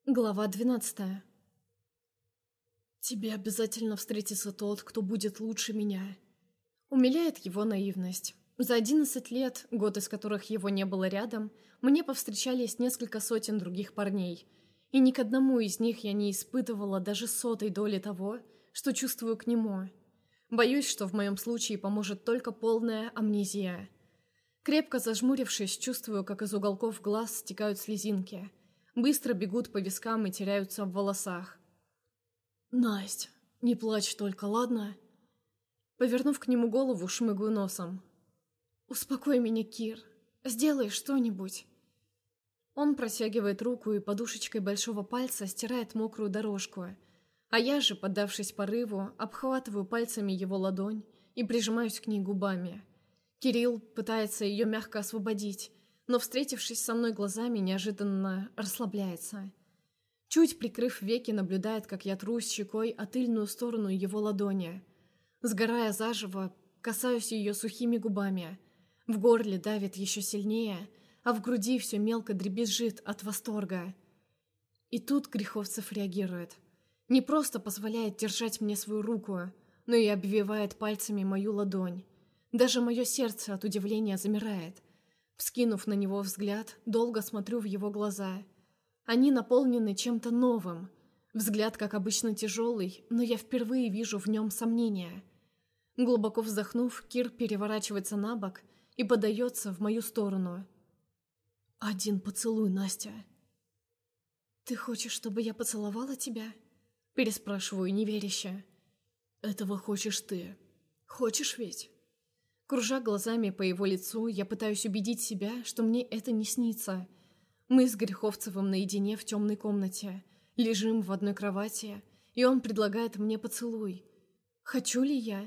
Глава 12. «Тебе обязательно встретится тот, кто будет лучше меня». Умиляет его наивность. За 11 лет, год из которых его не было рядом, мне повстречались несколько сотен других парней, и ни к одному из них я не испытывала даже сотой доли того, что чувствую к нему. Боюсь, что в моем случае поможет только полная амнезия. Крепко зажмурившись, чувствую, как из уголков глаз стекают слезинки. Быстро бегут по вискам и теряются в волосах. «Насть, не плачь только, ладно?» Повернув к нему голову, шмыгаю носом. «Успокой меня, Кир. Сделай что-нибудь». Он протягивает руку и подушечкой большого пальца стирает мокрую дорожку, а я же, поддавшись порыву, обхватываю пальцами его ладонь и прижимаюсь к ней губами. Кирилл пытается ее мягко освободить, но, встретившись со мной глазами, неожиданно расслабляется. Чуть прикрыв веки, наблюдает, как я трусь щекой о тыльную сторону его ладони. Сгорая заживо, касаюсь ее сухими губами. В горле давит еще сильнее, а в груди все мелко дребезжит от восторга. И тут Греховцев реагирует. Не просто позволяет держать мне свою руку, но и обвивает пальцами мою ладонь. Даже мое сердце от удивления замирает. Вскинув на него взгляд, долго смотрю в его глаза. Они наполнены чем-то новым. Взгляд, как обычно, тяжелый, но я впервые вижу в нем сомнения. Глубоко вздохнув, Кир переворачивается на бок и подается в мою сторону. «Один поцелуй, Настя». «Ты хочешь, чтобы я поцеловала тебя?» Переспрашиваю неверяще. «Этого хочешь ты. Хочешь ведь?» Кружа глазами по его лицу, я пытаюсь убедить себя, что мне это не снится. Мы с Греховцевым наедине в темной комнате, лежим в одной кровати, и он предлагает мне поцелуй. Хочу ли я?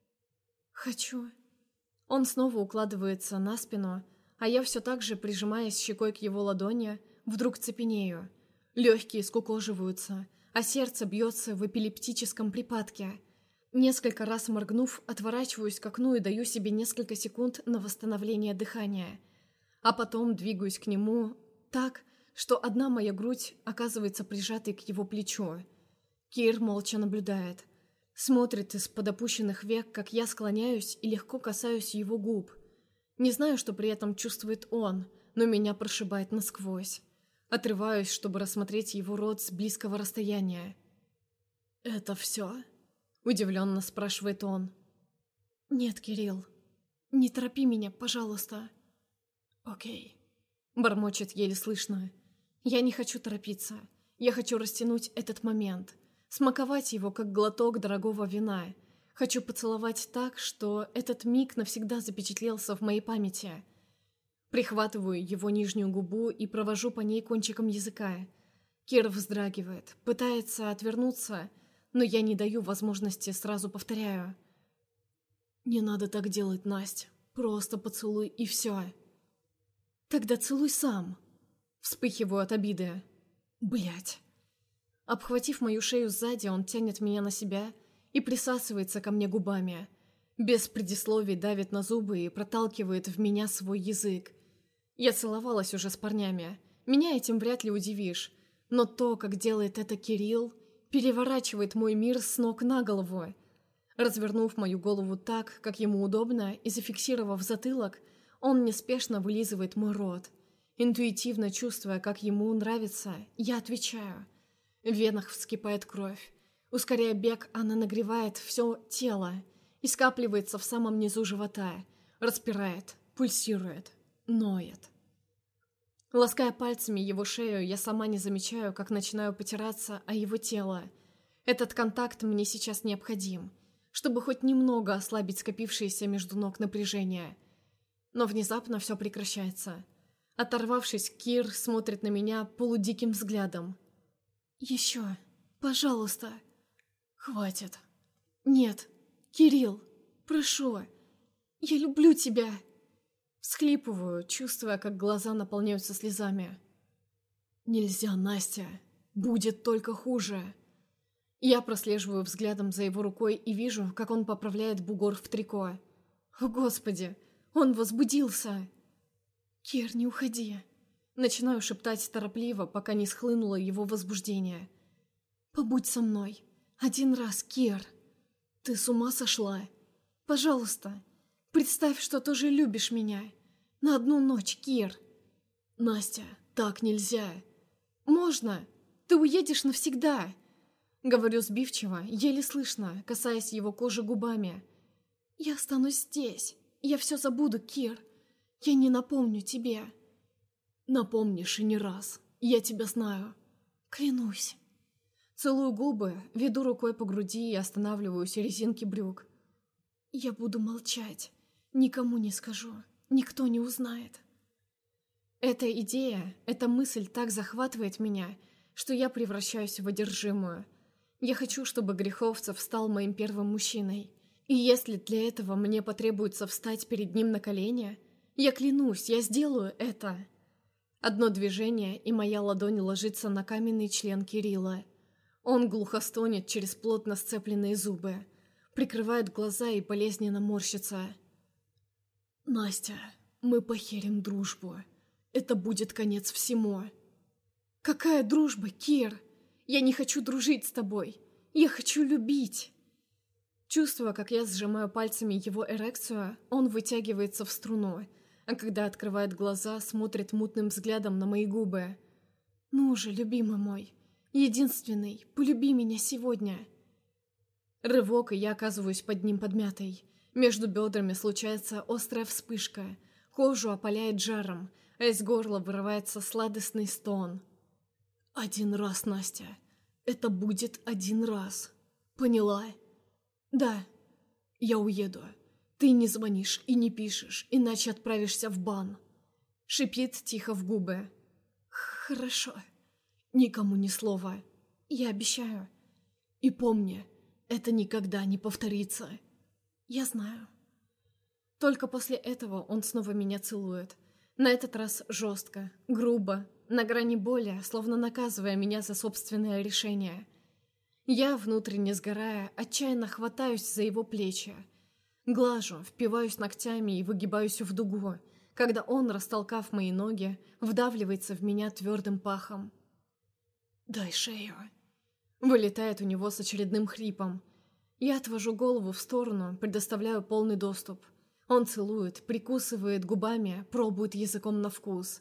Хочу. Он снова укладывается на спину, а я все так же, прижимаясь щекой к его ладони, вдруг цепенею. Легкие скукоживаются, а сердце бьется в эпилептическом припадке. Несколько раз моргнув, отворачиваюсь к окну и даю себе несколько секунд на восстановление дыхания. А потом двигаюсь к нему так, что одна моя грудь оказывается прижатой к его плечу. Кир молча наблюдает. Смотрит из-под опущенных век, как я склоняюсь и легко касаюсь его губ. Не знаю, что при этом чувствует он, но меня прошибает насквозь. Отрываюсь, чтобы рассмотреть его рот с близкого расстояния. «Это все?» Удивленно спрашивает он. «Нет, Кирилл, не торопи меня, пожалуйста». «Окей», бормочет еле слышно. «Я не хочу торопиться. Я хочу растянуть этот момент, смаковать его, как глоток дорогого вина. Хочу поцеловать так, что этот миг навсегда запечатлелся в моей памяти». Прихватываю его нижнюю губу и провожу по ней кончиком языка. Кир вздрагивает, пытается отвернуться, но я не даю возможности, сразу повторяю. «Не надо так делать, Настя. Просто поцелуй и все». «Тогда целуй сам». Вспыхиваю от обиды. Блять. Обхватив мою шею сзади, он тянет меня на себя и присасывается ко мне губами. Без предисловий давит на зубы и проталкивает в меня свой язык. Я целовалась уже с парнями. Меня этим вряд ли удивишь. Но то, как делает это Кирилл, переворачивает мой мир с ног на голову. Развернув мою голову так, как ему удобно, и зафиксировав затылок, он неспешно вылизывает мой рот. Интуитивно чувствуя, как ему нравится, я отвечаю. В венах вскипает кровь. Ускоряя бег, она нагревает все тело и скапливается в самом низу живота, распирает, пульсирует, ноет. Лаская пальцами его шею, я сама не замечаю, как начинаю потираться о его тело. Этот контакт мне сейчас необходим, чтобы хоть немного ослабить скопившееся между ног напряжение. Но внезапно все прекращается. Оторвавшись, Кир смотрит на меня полудиким взглядом. «Еще, пожалуйста». «Хватит». «Нет, Кирилл, прошу, я люблю тебя». Всхлипываю, чувствуя, как глаза наполняются слезами. «Нельзя, Настя. Будет только хуже». Я прослеживаю взглядом за его рукой и вижу, как он поправляет бугор в трико. О, Господи, он возбудился. «Кир, не уходи. Начинаю шептать торопливо, пока не схлынуло его возбуждение. «Побудь со мной. Один раз, Кир. Ты с ума сошла? Пожалуйста, представь, что тоже любишь меня. На одну ночь, Кир». «Настя, так нельзя». «Можно. Ты уедешь навсегда». Говорю сбивчиво, еле слышно, касаясь его кожи губами. «Я останусь здесь. Я все забуду, Кир. Я не напомню тебе». «Напомнишь и не раз. Я тебя знаю». «Клянусь». Целую губы, веду рукой по груди и останавливаюсь у резинки брюк. «Я буду молчать. Никому не скажу. Никто не узнает». Эта идея, эта мысль так захватывает меня, что я превращаюсь в одержимую. Я хочу, чтобы Греховцев стал моим первым мужчиной. И если для этого мне потребуется встать перед ним на колени, я клянусь, я сделаю это. Одно движение, и моя ладонь ложится на каменный член Кирилла. Он глухо стонет через плотно сцепленные зубы, прикрывает глаза и болезненно морщится. «Настя, мы похерим дружбу. Это будет конец всему». «Какая дружба, Кир? Я не хочу дружить с тобой. Я хочу любить». Чувствуя, как я сжимаю пальцами его эрекцию, он вытягивается в струну, а когда открывает глаза, смотрит мутным взглядом на мои губы. «Ну же, любимый мой, единственный, полюби меня сегодня». Рывок, и я оказываюсь под ним подмятой. Между бедрами случается острая вспышка, кожу опаляет жаром, а из горла вырывается сладостный стон. «Один раз, Настя. Это будет один раз. Поняла?» «Да. Я уеду. Ты не звонишь и не пишешь, иначе отправишься в бан». Шипит тихо в губы. «Хорошо. Никому ни слова. Я обещаю. И помни, это никогда не повторится». «Я знаю». Только после этого он снова меня целует. На этот раз жестко, грубо, на грани боли, словно наказывая меня за собственное решение. Я, внутренне сгорая, отчаянно хватаюсь за его плечи. Глажу, впиваюсь ногтями и выгибаюсь в дугу, когда он, растолкав мои ноги, вдавливается в меня твердым пахом. «Дай шею». Вылетает у него с очередным хрипом. Я отвожу голову в сторону, предоставляю полный доступ. Он целует, прикусывает губами, пробует языком на вкус.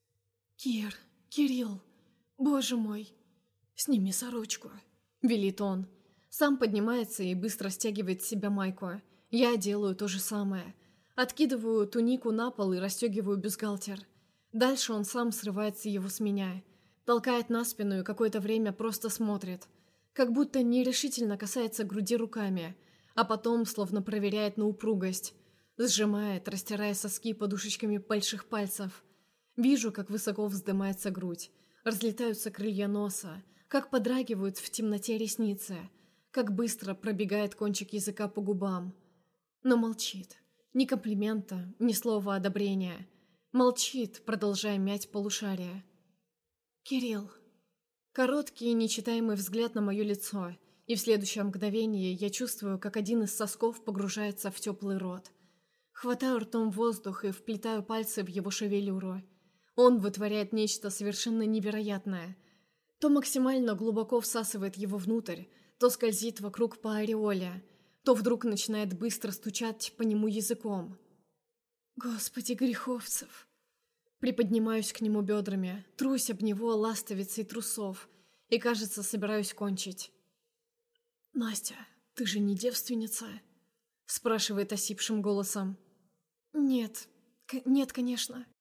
«Кир, Кирилл, боже мой, сними сорочку», — велит он. Сам поднимается и быстро стягивает с себя майку. Я делаю то же самое. Откидываю тунику на пол и расстегиваю бюстгальтер. Дальше он сам срывается его с меня. Толкает на спину и какое-то время просто смотрит. Как будто нерешительно касается груди руками, а потом словно проверяет на упругость. Сжимает, растирая соски подушечками больших пальцев. Вижу, как высоко вздымается грудь, разлетаются крылья носа, как подрагивают в темноте ресницы, как быстро пробегает кончик языка по губам. Но молчит. Ни комплимента, ни слова одобрения. Молчит, продолжая мять полушария. «Кирилл». Короткий, нечитаемый взгляд на мое лицо, и в следующее мгновение я чувствую, как один из сосков погружается в теплый рот. Хватаю ртом воздух и вплетаю пальцы в его шевелюру. Он вытворяет нечто совершенно невероятное. То максимально глубоко всасывает его внутрь, то скользит вокруг по ореоле, то вдруг начинает быстро стучать по нему языком. «Господи, Греховцев!» Приподнимаюсь к нему бедрами, трусь об него ластовицей трусов и, кажется, собираюсь кончить. «Настя, ты же не девственница?» — спрашивает осипшим голосом. «Нет, нет, конечно».